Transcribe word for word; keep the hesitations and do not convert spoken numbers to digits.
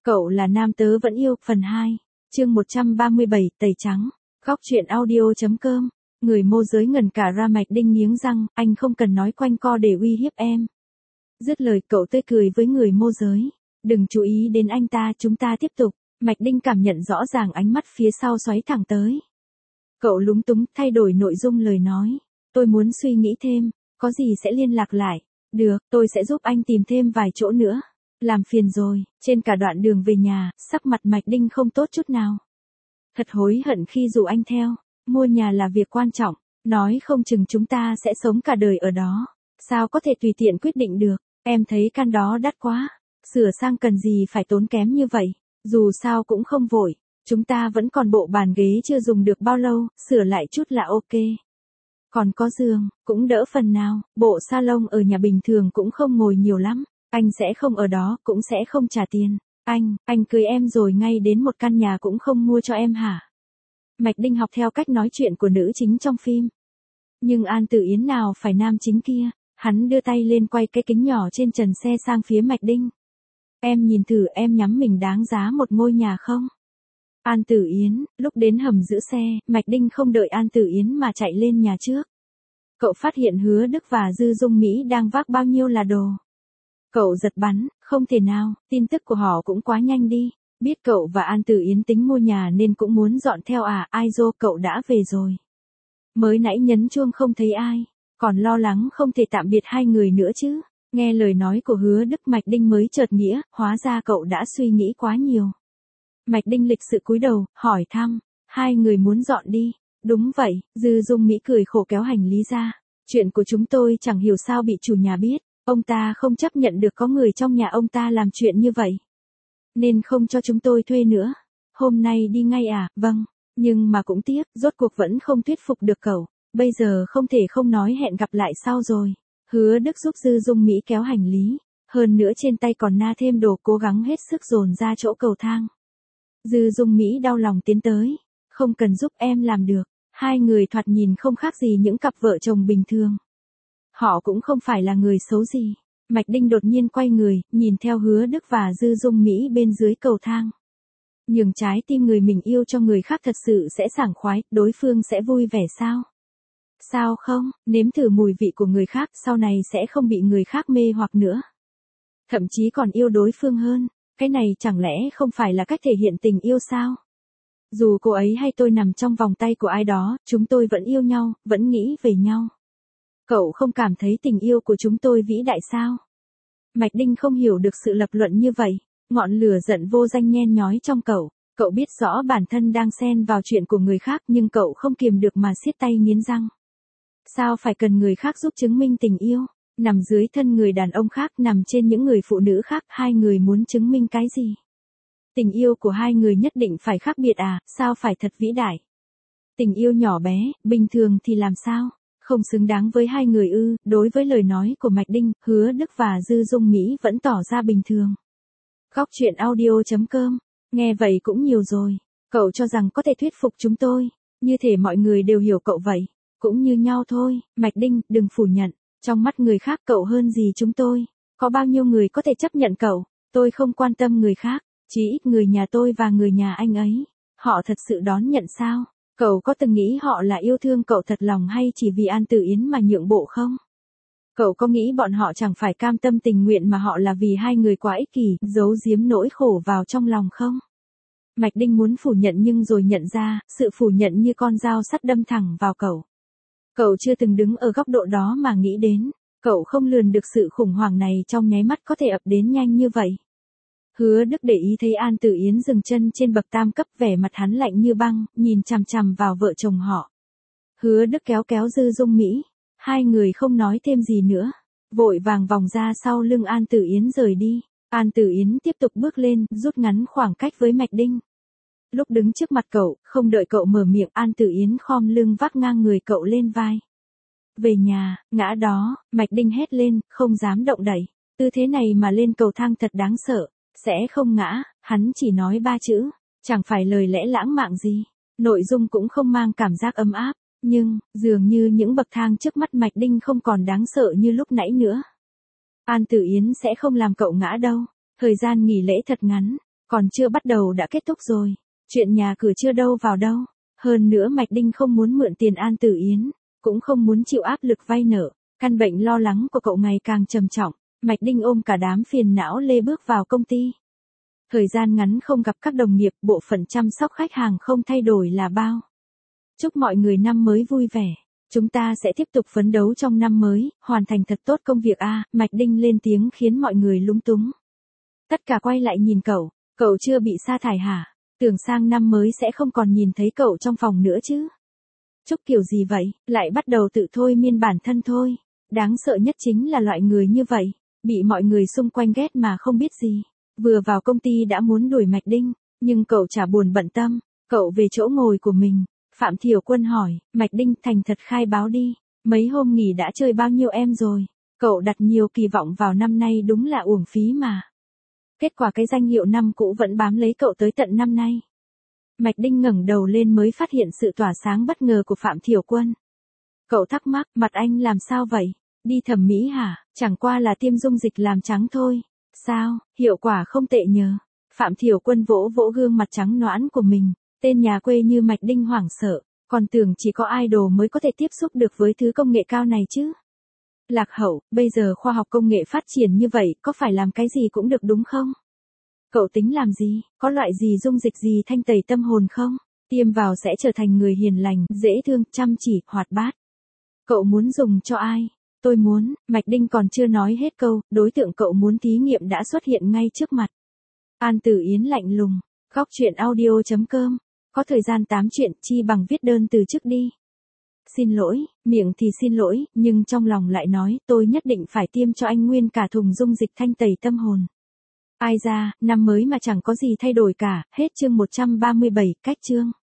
Cậu là nam tớ vẫn yêu, phần hai, chương một trăm ba mươi bảy, tẩy trắng, góc truyện audio.com, người môi giới ngần cả ra Mạch Đinh nghiến răng, anh không cần nói quanh co để uy hiếp em. Dứt lời cậu tươi cười với người môi giới, đừng chú ý đến anh ta, chúng ta tiếp tục. Mạch Đinh cảm nhận rõ ràng ánh mắt phía sau xoáy thẳng tới. Cậu lúng túng, thay đổi nội dung lời nói, tôi muốn suy nghĩ thêm, có gì sẽ liên lạc lại. Được, tôi sẽ giúp anh tìm thêm vài chỗ nữa. Làm phiền rồi. Trên cả đoạn đường về nhà, sắc mặt Mạch Đinh không tốt chút nào. Thật hối hận khi rủ anh theo. Mua nhà là việc quan trọng, nói không chừng chúng ta sẽ sống cả đời ở đó. Sao có thể tùy tiện quyết định được, em thấy căn đó đắt quá. Sửa sang cần gì phải tốn kém như vậy, dù sao cũng không vội. Chúng ta vẫn còn bộ bàn ghế chưa dùng được bao lâu, sửa lại chút là ok. Còn có giường, cũng đỡ phần nào, bộ salon ở nhà bình thường cũng không ngồi nhiều lắm. Anh sẽ không ở đó, cũng sẽ không trả tiền. Anh, anh cưới em rồi ngay đến một căn nhà cũng không mua cho em hả? Mạch Đinh học theo cách nói chuyện của nữ chính trong phim. Nhưng An Tử Yến nào phải nam chính kia, hắn đưa tay lên quay cái kính nhỏ trên trần xe sang phía Mạch Đinh. Em nhìn thử em nhắm mình đáng giá một ngôi nhà không? An Tử Yến, lúc đến hầm giữ xe, Mạch Đinh không đợi An Tử Yến mà chạy lên nhà trước. Cậu phát hiện Hứa Đức và Dư Dung Mỹ đang vác bao nhiêu là đồ. Cậu giật bắn, không thể nào, tin tức của họ cũng quá nhanh đi. Biết cậu và An Tử Yến tính mua nhà nên cũng muốn dọn theo à, ai dô cậu đã về rồi. Mới nãy nhấn chuông không thấy ai, còn lo lắng không thể tạm biệt hai người nữa chứ. Nghe lời nói của Hứa Đức Mạch Đinh mới chợt nghĩa, hóa ra cậu đã suy nghĩ quá nhiều. Mạch Đinh lịch sự cúi đầu, hỏi thăm, hai người muốn dọn đi. Đúng vậy, Dư Dung Mỹ cười khổ kéo hành lý ra. Chuyện của chúng tôi chẳng hiểu sao bị chủ nhà biết. Ông ta không chấp nhận được có người trong nhà ông ta làm chuyện như vậy. Nên không cho chúng tôi thuê nữa. Hôm nay đi ngay à, vâng. Nhưng mà cũng tiếc, rốt cuộc vẫn không thuyết phục được cậu. Bây giờ không thể không nói hẹn gặp lại sau rồi. Hứa Đức giúp Dư Dung Mỹ kéo hành lý. Hơn nữa trên tay còn na thêm đồ, cố gắng hết sức dồn ra chỗ cầu thang. Dư Dung Mỹ đau lòng tiến tới. Không cần giúp em làm được. Hai người thoạt nhìn không khác gì những cặp vợ chồng bình thường. Họ cũng không phải là người xấu gì. Mạch Đinh đột nhiên quay người, nhìn theo Hứa Đức và Dư Dung Mỹ bên dưới cầu thang. Nhường trái tim người mình yêu cho người khác thật sự sẽ sảng khoái, đối phương sẽ vui vẻ sao? Sao không, nếm thử mùi vị của người khác, sau này sẽ không bị người khác mê hoặc nữa. Thậm chí còn yêu đối phương hơn, cái này chẳng lẽ không phải là cách thể hiện tình yêu sao? Dù cô ấy hay tôi nằm trong vòng tay của ai đó, chúng tôi vẫn yêu nhau, vẫn nghĩ về nhau. Cậu không cảm thấy tình yêu của chúng tôi vĩ đại sao? Mạch Đinh không hiểu được sự lập luận như vậy. Ngọn lửa giận vô danh nhen nhói trong cậu. Cậu biết rõ bản thân đang xen vào chuyện của người khác nhưng cậu không kiềm được mà siết tay nghiến răng. Sao phải cần người khác giúp chứng minh tình yêu? Nằm dưới thân người đàn ông khác, nằm trên những người phụ nữ khác, hai người muốn chứng minh cái gì? Tình yêu của hai người nhất định phải khác biệt à, sao phải thật vĩ đại? Tình yêu nhỏ bé, bình thường thì làm sao? Không xứng đáng với hai người ư? Đối với lời nói của Mạch Đinh, Hứa Đức và Dư Dung Mỹ vẫn tỏ ra bình thường. Góc truyện audio.com, nghe vậy cũng nhiều rồi. Cậu cho rằng có thể thuyết phục chúng tôi, như thể mọi người đều hiểu cậu vậy. Cũng như nhau thôi, Mạch Đinh, đừng phủ nhận. Trong mắt người khác cậu hơn gì chúng tôi. Có bao nhiêu người có thể chấp nhận cậu? Tôi không quan tâm người khác, chỉ ít người nhà tôi và người nhà anh ấy. Họ thật sự đón nhận sao? Cậu có từng nghĩ họ là yêu thương cậu thật lòng hay chỉ vì An Tử Yến mà nhượng bộ không? Cậu có nghĩ bọn họ chẳng phải cam tâm tình nguyện mà họ là vì hai người quá ích kỷ, giấu giếm nỗi khổ vào trong lòng không? Mạch Đinh muốn phủ nhận nhưng rồi nhận ra, sự phủ nhận như con dao sắt đâm thẳng vào cậu. Cậu chưa từng đứng ở góc độ đó mà nghĩ đến, cậu không lường được sự khủng hoảng này trong nháy mắt có thể ập đến nhanh như vậy. Hứa Đức để ý thấy An Tử Yến dừng chân trên bậc tam cấp, vẻ mặt hắn lạnh như băng, nhìn chằm chằm vào vợ chồng họ. Hứa Đức kéo kéo Dư Dung Mỹ, hai người không nói thêm gì nữa, vội vàng vòng ra sau lưng An Tử Yến rời đi. An Tử Yến tiếp tục bước lên, rút ngắn khoảng cách với Mạch Đinh. Lúc đứng trước mặt cậu, không đợi cậu mở miệng, An Tử Yến khom lưng vác ngang người cậu lên vai. Về nhà, ngã đó, Mạch Đinh hét lên, không dám động đậy. Tư thế này mà lên cầu thang thật đáng sợ. Sẽ không ngã, hắn chỉ nói ba chữ, chẳng phải lời lẽ lãng mạn gì. Nội dung cũng không mang cảm giác ấm áp, nhưng, dường như những bậc thang trước mắt Mạch Đinh không còn đáng sợ như lúc nãy nữa. An Tử Yến sẽ không làm cậu ngã đâu, thời gian nghỉ lễ thật ngắn, Còn chưa bắt đầu đã kết thúc rồi. Chuyện nhà cửa chưa đâu vào đâu. Hơn nữa Mạch Đinh không muốn mượn tiền An Tử Yến, cũng không muốn chịu áp lực vay nợ. Căn bệnh lo lắng của cậu ngày càng trầm trọng. Mạch Đinh ôm cả đám phiền não lê bước vào công ty. Thời gian ngắn không gặp các đồng nghiệp, bộ phận chăm sóc khách hàng không thay đổi là bao. Chúc mọi người năm mới vui vẻ. Chúng ta sẽ tiếp tục phấn đấu trong năm mới, hoàn thành thật tốt công việc a. Mạch Đinh lên tiếng khiến mọi người lúng túng. Tất cả quay lại nhìn cậu, cậu chưa bị sa thải hả? Tưởng sang năm mới sẽ không còn nhìn thấy cậu trong phòng nữa chứ. Chúc kiểu gì vậy, lại bắt đầu tự thôi miên bản thân thôi. Đáng sợ nhất chính là loại người như vậy, bị mọi người xung quanh ghét mà không biết gì. Vừa vào công ty đã muốn đuổi Mạch Đinh, nhưng cậu chả buồn bận tâm, cậu về chỗ ngồi của mình. Phạm Thiểu Quân hỏi, Mạch Đinh thành thật khai báo đi, mấy hôm nghỉ đã chơi bao nhiêu em rồi? Cậu đặt nhiều kỳ vọng vào năm nay đúng là uổng phí mà. Kết quả cái danh hiệu năm cũ vẫn bám lấy cậu tới tận năm nay. Mạch Đinh ngẩng đầu lên mới phát hiện sự tỏa sáng bất ngờ của Phạm Thiểu Quân. Cậu thắc mắc, mặt anh làm sao vậy? Đi thẩm mỹ hả? Chẳng qua là tiêm dung dịch làm trắng thôi. Sao, hiệu quả không tệ nhờ. Phạm Thiểu Quân vỗ vỗ gương mặt trắng nõn của mình. Tên nhà quê như Mạch Đinh hoảng sợ, còn tưởng chỉ có idol mới có thể tiếp xúc được với thứ công nghệ cao này chứ. Lạc hậu, bây giờ khoa học công nghệ phát triển như vậy, có phải làm cái gì cũng được đúng không? Cậu tính làm gì, có loại gì dung dịch gì thanh tẩy tâm hồn không? Tiêm vào sẽ trở thành người hiền lành, dễ thương, chăm chỉ, hoạt bát. Cậu muốn dùng cho ai? Tôi muốn, Mạch Đinh còn chưa nói hết câu, đối tượng cậu muốn thí nghiệm đã xuất hiện ngay trước mặt. An Tử Yến lạnh lùng, góc chuyện audio chấm com. Có thời gian tám chuyện, chi bằng viết đơn từ chức đi. Xin lỗi, miệng thì xin lỗi, nhưng trong lòng lại nói, tôi nhất định phải tiêm cho anh nguyên cả thùng dung dịch thanh tẩy tâm hồn. Ai ra, năm mới mà chẳng có gì thay đổi cả, hết chương một trăm ba mươi bảy, cách chương.